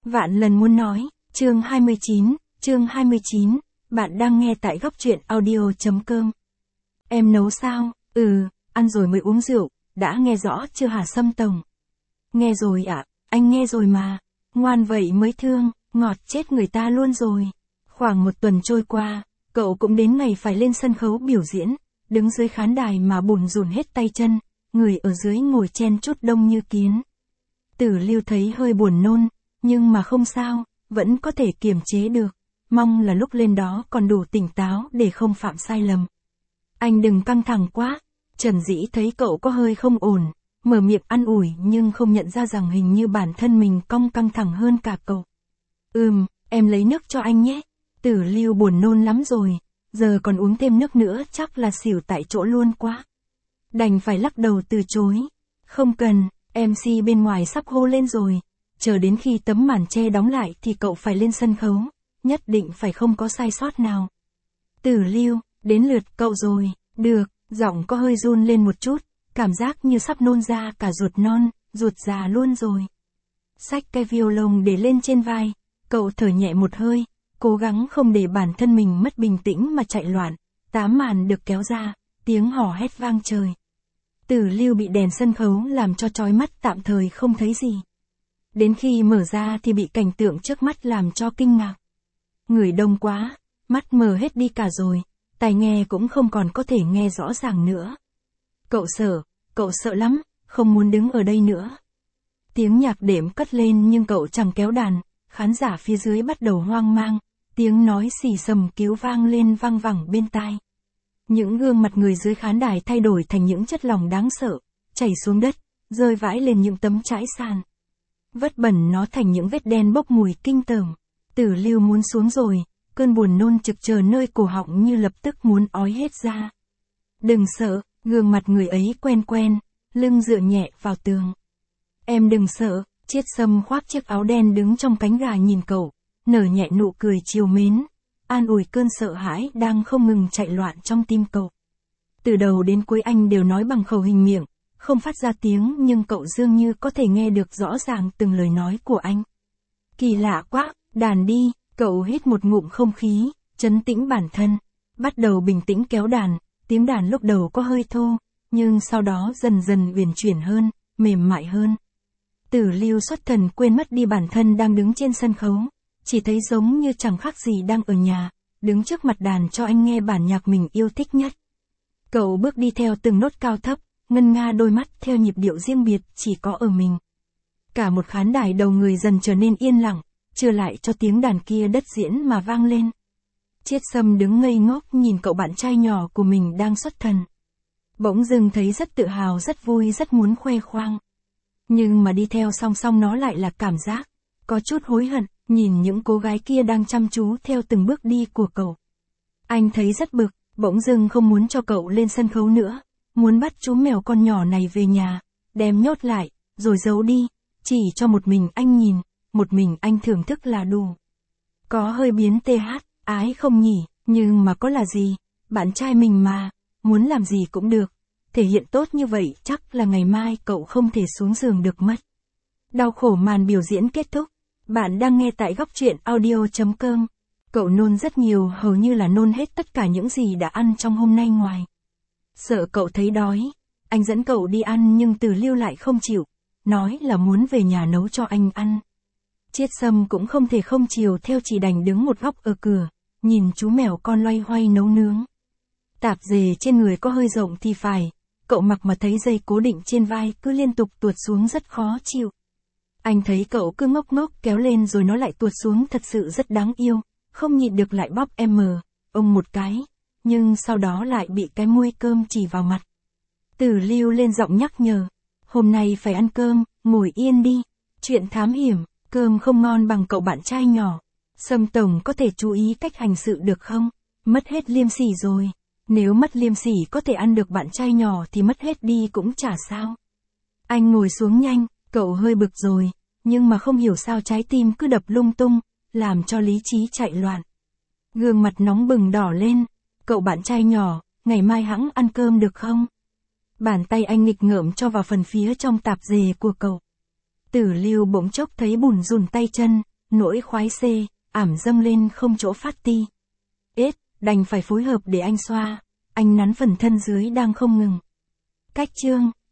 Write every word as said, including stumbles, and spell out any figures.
Vạn lần muốn nói, chương hai mươi chín, chương hai mươi chín, bạn đang nghe tại góc truyện audio.com. Em nấu sao? Ừ, ăn rồi mới uống rượu, đã nghe rõ chưa hả Sâm Tổng? Nghe rồi ạ, à, anh nghe rồi mà, ngoan vậy mới thương, ngọt chết người ta luôn rồi. Khoảng một tuần trôi qua, cậu cũng đến ngày phải lên sân khấu biểu diễn, đứng dưới khán đài mà bủn rủn hết tay chân, người ở dưới ngồi chen chúc đông như kiến. Tử Lưu thấy hơi buồn nôn, nhưng mà không sao, vẫn có thể kiềm chế được, mong là lúc lên đó còn đủ tỉnh táo để không phạm sai lầm. Anh đừng căng thẳng quá, Trần Dĩ thấy cậu có hơi không ổn, mở miệng an ủi nhưng không nhận ra rằng hình như bản thân mình cong căng thẳng hơn cả cậu. Ừm, em lấy nước cho anh nhé, Tử Lưu buồn nôn lắm rồi, giờ còn uống thêm nước nữa chắc là xỉu tại chỗ luôn quá. Đành phải lắc đầu từ chối, không cần, em xê bên ngoài sắp hô lên rồi, chờ đến khi tấm màn che đóng lại thì cậu phải lên sân khấu, nhất định phải không có sai sót nào. Tử Lưu, đến lượt cậu rồi, được, giọng có hơi run lên một chút, cảm giác như sắp nôn ra cả ruột non, ruột già luôn rồi. Xách cái violon để lên trên vai, cậu thở nhẹ một hơi, cố gắng không để bản thân mình mất bình tĩnh mà chạy loạn, tám màn được kéo ra, tiếng hò hét vang trời. Tử Lưu bị đèn sân khấu làm cho chói mắt tạm thời không thấy gì. Đến khi mở ra thì bị cảnh tượng trước mắt làm cho kinh ngạc. Người đông quá, mắt mờ hết đi cả rồi, tai nghe cũng không còn có thể nghe rõ ràng nữa. Cậu sợ, cậu sợ lắm, không muốn đứng ở đây nữa. Tiếng nhạc đệm cất lên nhưng cậu chẳng kéo đàn, khán giả phía dưới bắt đầu hoang mang, tiếng nói xì xầm cứu vang lên vang vẳng bên tai. Những gương mặt người dưới khán đài thay đổi thành những chất lỏng đáng sợ, chảy xuống đất, rơi vãi lên những tấm trải sàn. Vất bẩn nó thành những vết đen bốc mùi kinh tởm. Tử Lưu muốn xuống rồi, cơn buồn nôn trực chờ nơi cổ họng như lập tức muốn ói hết ra. Đừng sợ, gương mặt người ấy quen quen, lưng dựa nhẹ vào tường. Em đừng sợ, Chiết Sâm khoác chiếc áo đen đứng trong cánh gà nhìn cậu, nở nhẹ nụ cười trìu mến, an ủi cơn sợ hãi đang không ngừng chạy loạn trong tim cậu. Từ đầu đến cuối anh đều nói bằng khẩu hình miệng, không phát ra tiếng nhưng cậu dường như có thể nghe được rõ ràng từng lời nói của anh. Kỳ lạ quá, đàn đi, cậu hít một ngụm không khí, trấn tĩnh bản thân, bắt đầu bình tĩnh kéo đàn, tiếng đàn lúc đầu có hơi thô, nhưng sau đó dần dần uyển chuyển hơn, mềm mại hơn. Tử Lưu xuất thần quên mất đi bản thân đang đứng trên sân khấu, chỉ thấy giống như chẳng khác gì đang ở nhà, đứng trước mặt đàn cho anh nghe bản nhạc mình yêu thích nhất. Cậu bước đi theo từng nốt cao thấp, ngân nga đôi mắt theo nhịp điệu riêng biệt chỉ có ở mình. Cả một khán đài đầu người dần trở nên yên lặng, chưa lại cho tiếng đàn kia đất diễn mà vang lên. Chiết Sâm đứng ngây ngốc nhìn cậu bạn trai nhỏ của mình đang xuất thần. Bỗng dưng thấy rất tự hào, rất vui, rất muốn khoe khoang. Nhưng mà đi theo song song nó lại là cảm giác có chút hối hận, nhìn những cô gái kia đang chăm chú theo từng bước đi của cậu. Anh thấy rất bực, bỗng dưng không muốn cho cậu lên sân khấu nữa, muốn bắt chú mèo con nhỏ này về nhà, đem nhốt lại, rồi giấu đi, chỉ cho một mình anh nhìn, một mình anh thưởng thức là đủ. Có hơi biến th, ái không nhỉ, nhưng mà có là gì, bạn trai mình mà, muốn làm gì cũng được, thể hiện tốt như vậy chắc là ngày mai cậu không thể xuống giường được mất. Đau khổ màn biểu diễn kết thúc, bạn đang nghe tại góc truyện audio.com. Cậu nôn rất nhiều, hầu như là nôn hết tất cả những gì đã ăn trong hôm nay ngoài. Sợ cậu thấy đói, anh dẫn cậu đi ăn nhưng Tử Lưu lại không chịu, nói là muốn về nhà nấu cho anh ăn. Chiết Sâm cũng không thể không chiều theo, chỉ đành đứng một góc ở cửa, nhìn chú mèo con loay hoay nấu nướng. Tạp dề trên người có hơi rộng thì phải, cậu mặc mà thấy dây cố định trên vai cứ liên tục tuột xuống rất khó chịu. Anh thấy cậu cứ ngốc ngốc kéo lên rồi nó lại tuột xuống thật sự rất đáng yêu, không nhịn được lại bóp em ông một cái, nhưng sau đó lại bị cái muôi cơm chỉ vào mặt. Tử Lưu lên giọng nhắc nhở, hôm nay phải ăn cơm, ngồi yên đi, chuyện thám hiểm, cơm không ngon bằng cậu bạn trai nhỏ. Sâm Tổng có thể chú ý cách hành sự được không? Mất hết liêm sỉ rồi, nếu mất liêm sỉ có thể ăn được bạn trai nhỏ thì mất hết đi cũng chả sao. Anh ngồi xuống nhanh, cậu hơi bực rồi, nhưng mà không hiểu sao trái tim cứ đập lung tung, làm cho lý trí chạy loạn. Gương mặt nóng bừng đỏ lên, cậu bạn trai nhỏ, ngày mai hẵng ăn cơm được không? Bàn tay anh nghịch ngợm cho vào phần phía trong tạp dề của cậu. Tử Lưu bỗng chốc thấy bùn rùn tay chân, nỗi khoái C, ảm dâng lên không chỗ phát ti. Ết, đành phải phối hợp để anh xoa, anh nắn phần thân dưới đang không ngừng. Cách chương,